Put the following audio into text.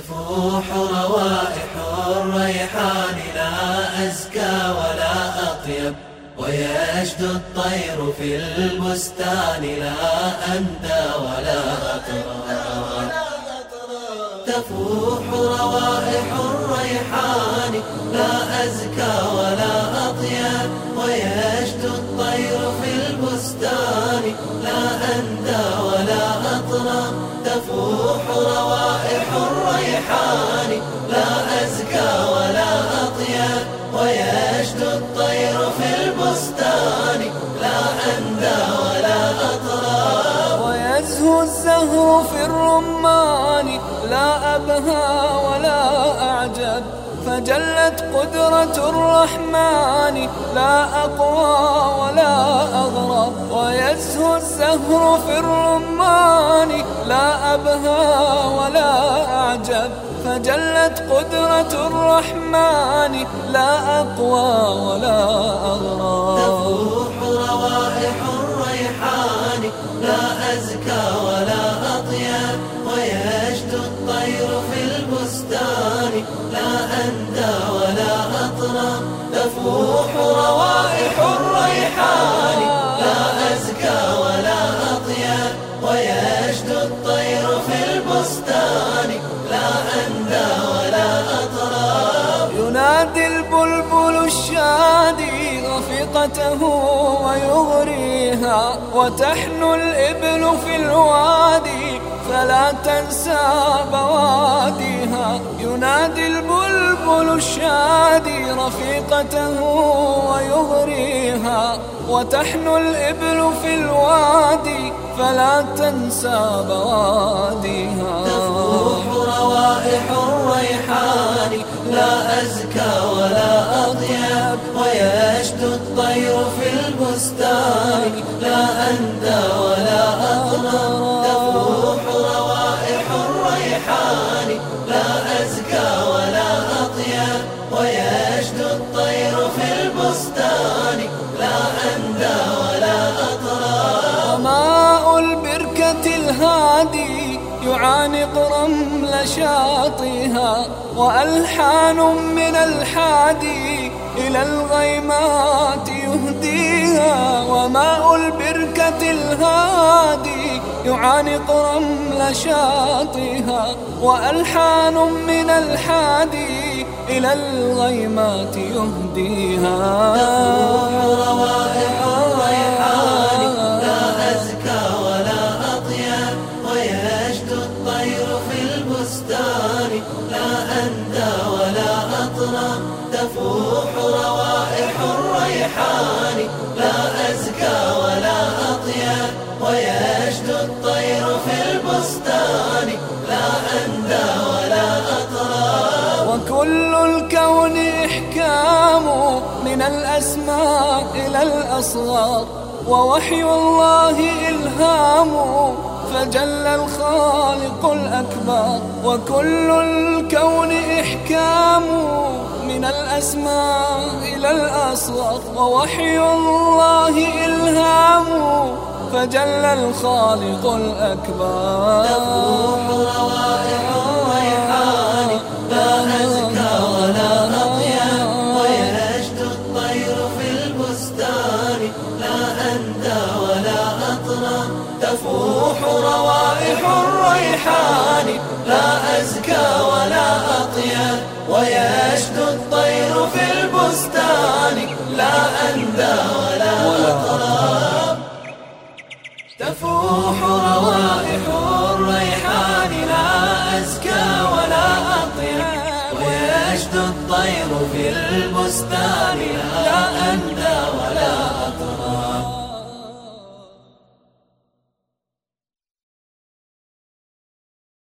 تفوح روائح الريحان لا أزكى ولا أطيب، ويشدو الطير في البستان لا أندى ولا أطرى. تفوح روائح الريحان لا أزكى ولا أطيب، ويشدو الطير في البستان لا أندى ولا أطرى. تفوح روائح الريحان لا أزكى ولا أطيب، ويشدو الطير في البستان لا أندى ولا أطرى. ويزهو الزهر في الرمان لا أبهى ولا أعجب، فجلت قدرة الرحمن لا أقوى ولا أغرب. ويزهو الزهر في الرمان لا أبهى ولا أعجب، فجلت قدرة الرحمن لا أقوى ولا أغرب. تفوح روائح الريحان لا أزكى ولا أطيب، ويشدو الطير في البستان لا أندى ولا أطرى. تفوح روائح الريحان لا أزكى ولا أطيب، ويشدو الطير في البستان لا أندى ولا أطرى. ينادي البلبل الشادي رفيقته ويغريها، وتحنو الإبل في الوادي فلا تنسى بواديها. ينادي البلبل الشادي رفيقته ويغريها، وتحنو الإبل في الوادي فلا تنسى بواديها. تفوح روائح الريحان لا أزكى ولا أطيب، ويشدو الطير في البستان لا أندى ولا أطرى. تفوح روائح الريحان لا أزكى ولا أطيب، ويشدو الطير في البستان لا أندى ولا أطرى. وماء البركة الهادي يعانق رمل شاطئها، وألحان من الحادي إلى الغيمات يهديها. وماء البركة الهادي يعانق رمل شاطئها، وألحان من الحادي إلى الغيمات يهديها. تفوح روائح الريحان لا أزكى ولا أطيب، ويشدو الطير في البستان لا أندى ولا أطرى. تفوح روائح الريحان لا أزكى ولا أطيب، ويشدو الطير في البستان لا أندى ولا أطرى. وكل الكون إحكام من الأسماء إلى الأصغار، ووحي الله إلهام فجل الخالق الأكبر. وكل الكون إحكام من الأسماء إلى الأصغر، ووحي الله إلهام فجل الخالق الأكبر. تفوح روائح الريحان لا أزكى ولا أطيب، ويشدو الطير في البستان لا أندى ولا أطرى. تفوح روائح الريحان لا أزكى ولا أطيب، ويشدو الطير في البستان لا أندى ولا أطرى. تفوح روائح الريحان لا أزكى ولا أطيب، ويشدو الطير في البستان لا أندى